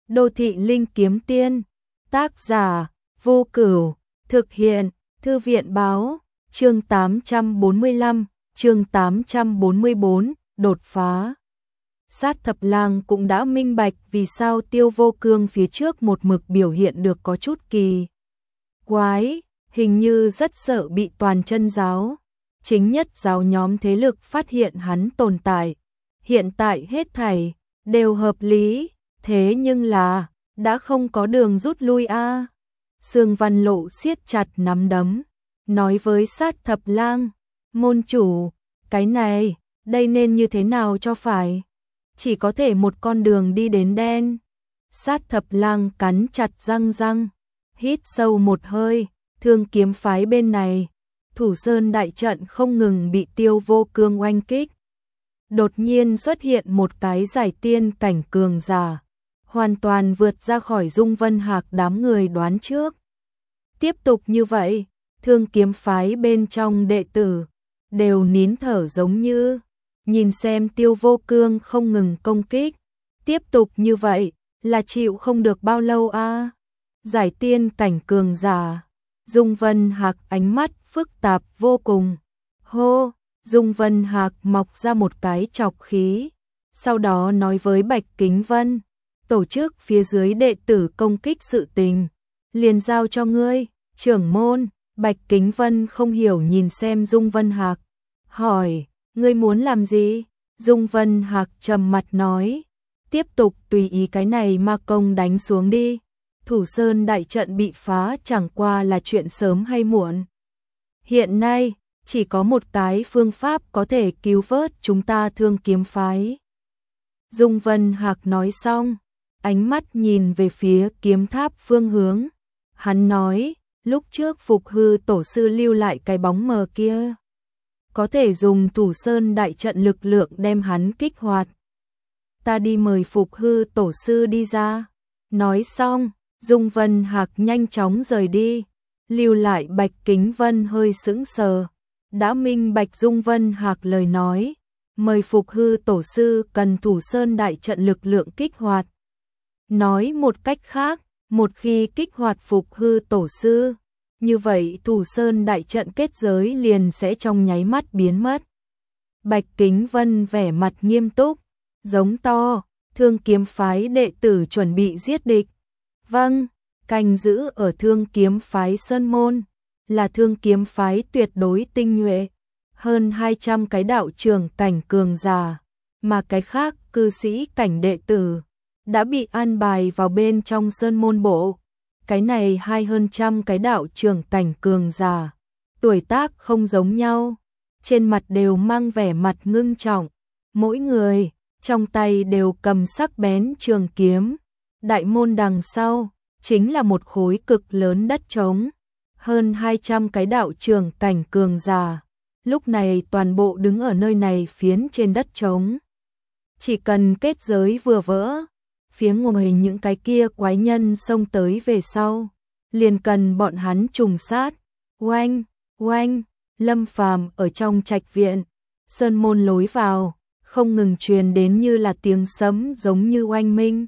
Đô thị linh kiếm tiên, tác giả, Vô Cửu, thực hiện, Thư viện báo, chương 845, chương 844, đột phá. Sát Thập Lang cũng đã minh bạch vì sao Tiêu Vô Cương phía trước một mực biểu hiện được có chút kỳ quái, hình như rất sợ bị toàn chân giáo, chính nhất giáo nhóm thế lực phát hiện hắn tồn tại. Hiện tại hết thảy đều hợp lý, thế nhưng là đã không có đường rút lui a. Sương Văn Lộ siết chặt nắm đấm, nói với Sát Thập Lang, môn chủ, cái này, đây nên như thế nào cho phải? Chỉ có thể một con đường đi đến đen. Sát Thập Lang cắn chặt răng, hít sâu một hơi, Thương Kiếm phái bên này, Thủ Sơn đại trận không ngừng bị Tiêu Vô Cương oanh kích. Đột nhiên xuất hiện một cái giải tiên cảnh cường giả, hoàn toàn vượt ra khỏi Dung Vân Hạc đám người đoán trước. Tiếp tục như vậy, Thương Kiếm phái bên trong đệ tử đều nín thở giống như nhìn xem Tiêu Vô Cương không ngừng công kích, tiếp tục như vậy là chịu không được bao lâu a. Giải tiên cảnh cường giả, Dung Vân Hạc ánh mắt phức tạp vô cùng. Hô, Dung Vân Hạc mọc ra một cái chọc khí, sau đó nói với Bạch Kính Vân, tổ chức phía dưới đệ tử công kích sự tình, liền giao cho ngươi, trưởng môn. Bạch Kính Vân không hiểu nhìn xem Dung Vân Hạc, hỏi, ngươi muốn làm gì? Dung Vân Hạc trầm mặt nói, tiếp tục tùy ý cái này ma công đánh xuống đi. Thủ Sơn đại trận bị phá chẳng qua là chuyện sớm hay muộn. Hiện nay, chỉ có một cái phương pháp có thể cứu vớt chúng ta Thương Kiếm phái. Dung Vân Hạc nói xong, ánh mắt nhìn về phía kiếm tháp phương hướng. Hắn nói, lúc trước Phục Hư tổ sư lưu lại cái bóng mờ kia, có thể dùng Thủ Sơn đại trận lực lượng đem hắn kích hoạt. Ta đi mời Phục Hư tổ sư đi ra. Nói xong, Dung Vân Hạc nhanh chóng rời đi, lưu lại Bạch Kính Vân hơi sững sờ. Đã minh bạch Dung Vân Hạc lời nói, mời Phục Hư tổ sư cần Thủ Sơn đại trận lực lượng kích hoạt. Nói một cách khác, một khi kích hoạt Phục Hư tổ sư, như vậy Thủ Sơn đại trận kết giới liền sẽ trong nháy mắt biến mất. Bạch Kính Vân vẻ mặt nghiêm túc, giống to, Thương Kiếm phái đệ tử chuẩn bị giết địch. Vâng, canh giữ ở Thương Kiếm phái Sơn Môn, là Thương Kiếm phái tuyệt đối tinh nhuệ, hơn 200 cái đạo trưởng cảnh cường giả, mà cái khác cư sĩ cảnh đệ tử đã bị an bài vào bên trong Sơn Môn bộ. Cái này hơn trăm cái đạo trưởng cảnh cường giả, tuổi tác không giống nhau, trên mặt đều mang vẻ mặt ngưng trọng, mỗi người trong tay đều cầm sắc bén trường kiếm. Đại môn đằng sau chính là một khối cực lớn đất trống, hơn 200 cái đạo trưởng cảnh cường giả, lúc này toàn bộ đứng ở nơi này phiến trên đất trống. Chỉ cần kết giới vừa vỡ, phía ngoài những cái kia quái nhân xông tới về sau, liền cần bọn hắn trùng sát. Oanh, oanh, Lâm Phàm ở trong trạch viện, Sơn Môn lối vào, không ngừng truyền đến như là tiếng sấm giống như oanh minh.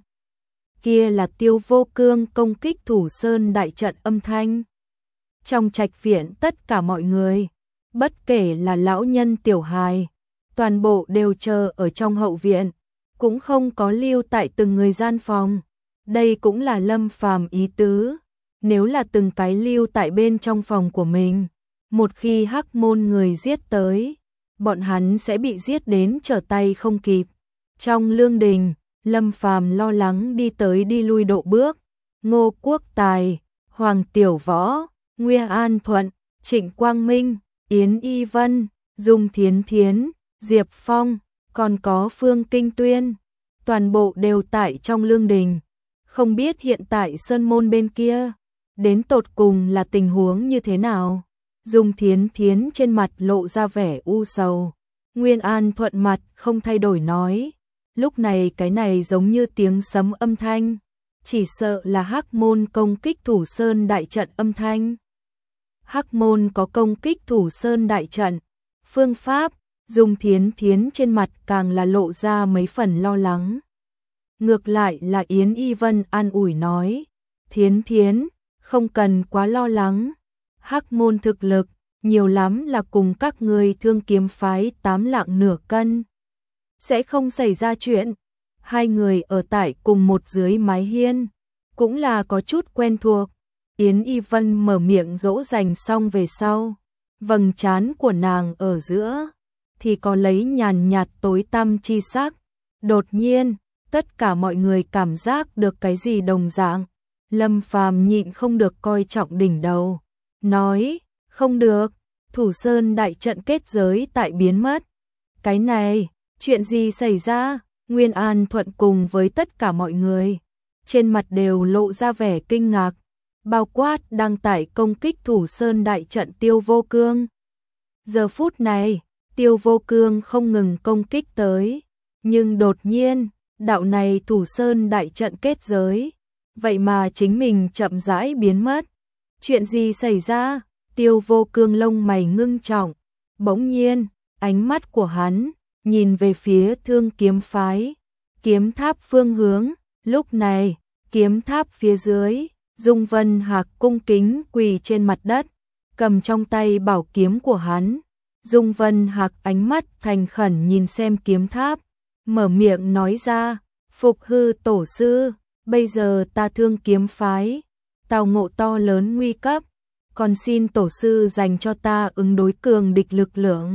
Kia là Tiêu Vô Cương công kích Thủ Sơn đại trận âm thanh. Trong trạch viện tất cả mọi người, bất kể là lão nhân tiểu hài, toàn bộ đều chờ ở trong hậu viện, cũng không có lưu tại từng người gian phòng. Đây cũng là Lâm Phàm ý tứ, nếu là từng cái lưu tại bên trong phòng của mình, một khi Hắc Môn người giết tới, bọn hắn sẽ bị giết đến trở tay không kịp. Trong lương đình, Lâm Phàm lo lắng đi tới đi lui độ bước, Ngô Quốc Tài, Hoàng Tiểu Võ, Nguyên An Thuận, Trịnh Quang Minh, Yến Y Vân, Dung Thiến Thiến, Diệp Phong, còn có Phương Kinh Tuyên, toàn bộ đều tại trong lương đình. Không biết hiện tại Sơn Môn bên kia, đến tột cùng là tình huống như thế nào. Dung Thiến Thiến trên mặt lộ ra vẻ u sầu, Nguyên An Thuận mặt không thay đổi nói, lúc này cái này giống như tiếng sấm âm thanh, chỉ sợ là Hắc Môn công kích Thủ Sơn đại trận âm thanh. Hắc Môn có công kích Thủ Sơn đại trận, phương pháp, Dung Thiến Thiến trên mặt càng là lộ ra mấy phần lo lắng. Ngược lại là Yến Y Vân an ủi nói, Thiến Thiến, không cần quá lo lắng, Hắc môn thực lực, nhiều lắm là cùng các người Thương Kiếm phái 8 lạng nửa cân. Sẽ không xảy ra chuyện, hai người ở tại cùng một dưới mái hiên, cũng là có chút quen thuộc. Yến Y Vân mở miệng dỗ dành xong về sau, vầng trán của nàng ở giữa thì có lấy nhàn nhạt tối tăm chi sắc. Đột nhiên, tất cả mọi người cảm giác được cái gì đồng dạng. Lâm Phàm nhịn không được coi trọng đỉnh đầu, nói, không được, Thủ Sơn đại trận kết giới tại biến mất. Cái này, chuyện gì xảy ra? Nguyên An Thuận cùng với tất cả mọi người, trên mặt đều lộ ra vẻ kinh ngạc, bao quát đang tại công kích Thủ Sơn đại trận Tiêu Vô Cương. Giờ phút này, Tiêu Vô Cương không ngừng công kích tới, nhưng đột nhiên, đạo này Thủ Sơn đại trận kết giới, vậy mà chính mình chậm rãi biến mất. Chuyện gì xảy ra? Tiêu Vô Cương lông mày ngưng trọng, bỗng nhiên, ánh mắt của hắn nhìn về phía Thương Kiếm phái, kiếm tháp phương hướng. Lúc này, kiếm tháp phía dưới, Dung Vân Hạc cung kính quỳ trên mặt đất, cầm trong tay bảo kiếm của hắn. Dung Vân Hạc ánh mắt thành khẩn nhìn xem kiếm tháp, mở miệng nói ra, Phục Hư tổ sư, bây giờ ta Thương Kiếm phái tao ngộ to lớn nguy cấp, còn xin tổ sư dành cho ta ứng đối cường địch lực lượng.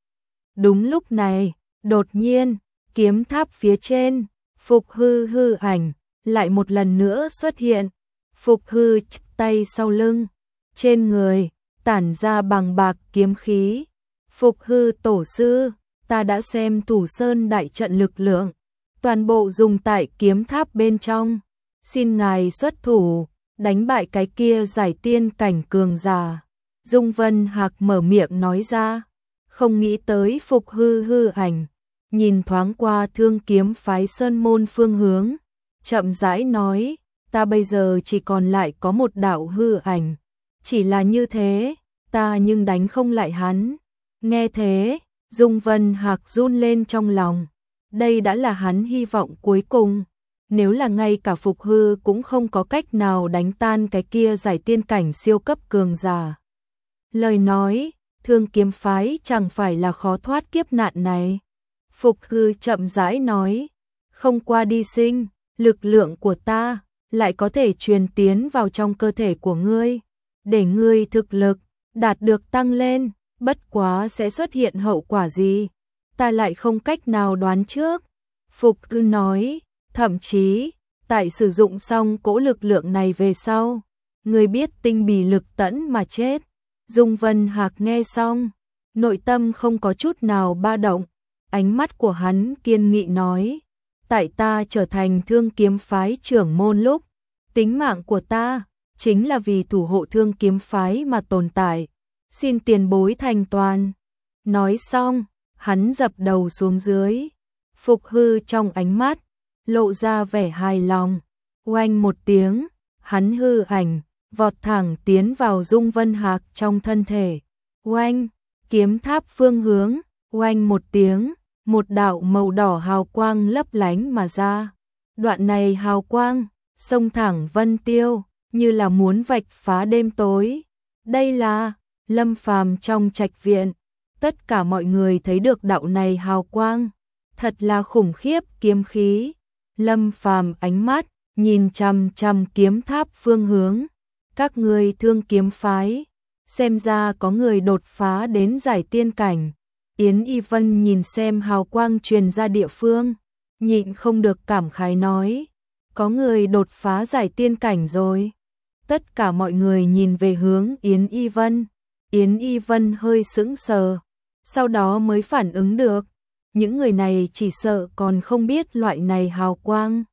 Đúng lúc này, đột nhiên, kiếm tháp phía trên, Phục Hư hư ảnh lại một lần nữa xuất hiện. Phục Hư tay sau lưng, trên người tản ra bằng bạc kiếm khí. Phục Hư tổ sư, ta đã xem Thủ Sơn đại trận lực lượng, toàn bộ dùng tại kiếm tháp bên trong, xin ngài xuất thủ, đánh bại cái kia giải tiên cảnh cường giả. Dung Vân Hạc mở miệng nói ra, không nghĩ tới Phục Hư hư ảnh, nhìn thoáng qua Thương Kiếm phái sơn môn phương hướng, chậm rãi nói, ta bây giờ chỉ còn lại có một đạo hư ảnh, chỉ là như thế, ta nhưng đánh không lại hắn. Nghe thế, Dung Vân Hạc run lên trong lòng, đây đã là hắn hy vọng cuối cùng, nếu là ngay cả Phục Hư cũng không có cách nào đánh tan cái kia giải tiên cảnh siêu cấp cường giả. Lời nói, Thương Kiếm phái chẳng phải là khó thoát kiếp nạn này. Phục Hư chậm rãi nói, không qua đi sinh, lực lượng của ta lại có thể truyền tiến vào trong cơ thể của ngươi, để ngươi thực lực đạt được tăng lên, bất quá sẽ xuất hiện hậu quả gì, ta lại không cách nào đoán trước. Phục Hư nói, thậm chí, tại sử dụng xong cỗ lực lượng này về sau, ngươi biết tinh bì lực tẫn mà chết. Dung Vân Hạc nghe xong, nội tâm không có chút nào ba động, ánh mắt của hắn kiên nghị nói, tại ta trở thành Thương Kiếm phái trưởng môn lúc, tính mạng của ta chính là vì thủ hộ Thương Kiếm phái mà tồn tại, xin tiền bối thành toàn. Nói xong, hắn dập đầu xuống dưới. Phục Hư trong ánh mắt lộ ra vẻ hài lòng, oanh một tiếng, hắn hư ảnh vọt thẳng tiến vào Dung Vân Hạc trong thân thể. Oanh, kiếm tháp phương hướng, oanh một tiếng, một đạo màu đỏ hào quang lấp lánh mà ra. Đoạn này hào quang xông thẳng vân tiêu, như là muốn vạch phá đêm tối. Đây là Lâm Phàm trong trạch viện, tất cả mọi người thấy được đạo này hào quang, thật là khủng khiếp kiếm khí. Lâm Phàm ánh mắt nhìn chằm chằm kiếm tháp phương hướng, các ngươi Thương Kiếm phái, xem ra có người đột phá đến giải tiên cảnh. Yến Y Vân nhìn xem hào quang truyền ra địa phương, nhịn không được cảm khái nói, có người đột phá giải tiên cảnh rồi. Tất cả mọi người nhìn về hướng Yến Y Vân. Yến Y Vân hơi sững sờ, sau đó mới phản ứng được, những người này chỉ sợ còn không biết loại này hào quang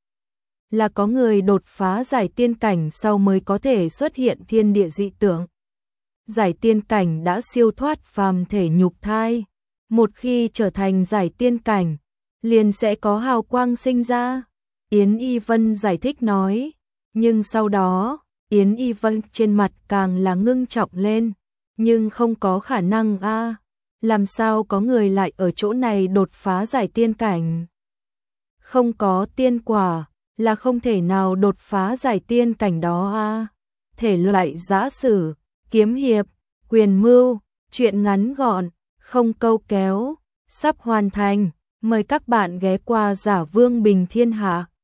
là có người đột phá giải tiên cảnh sau mới có thể xuất hiện thiên địa dị tượng. Giải tiên cảnh đã siêu thoát phàm thể nhục thai, một khi trở thành giải tiên cảnh, liền sẽ có hào quang sinh ra. Yến Y Vân giải thích nói, nhưng sau đó, Yến Y Vân trên mặt càng là ngưng trọng lên, nhưng không có khả năng làm sao có người lại ở chỗ này đột phá giải tiên cảnh. không có tiên quả, là không thể nào đột phá giải tiên cảnh đó a. Thể loại giã sử, kiếm hiệp, quyền mưu, truyện ngắn gọn, không câu kéo, sắp hoàn thành. Mời các bạn ghé qua Giả Vương Bình Thiên Hạ.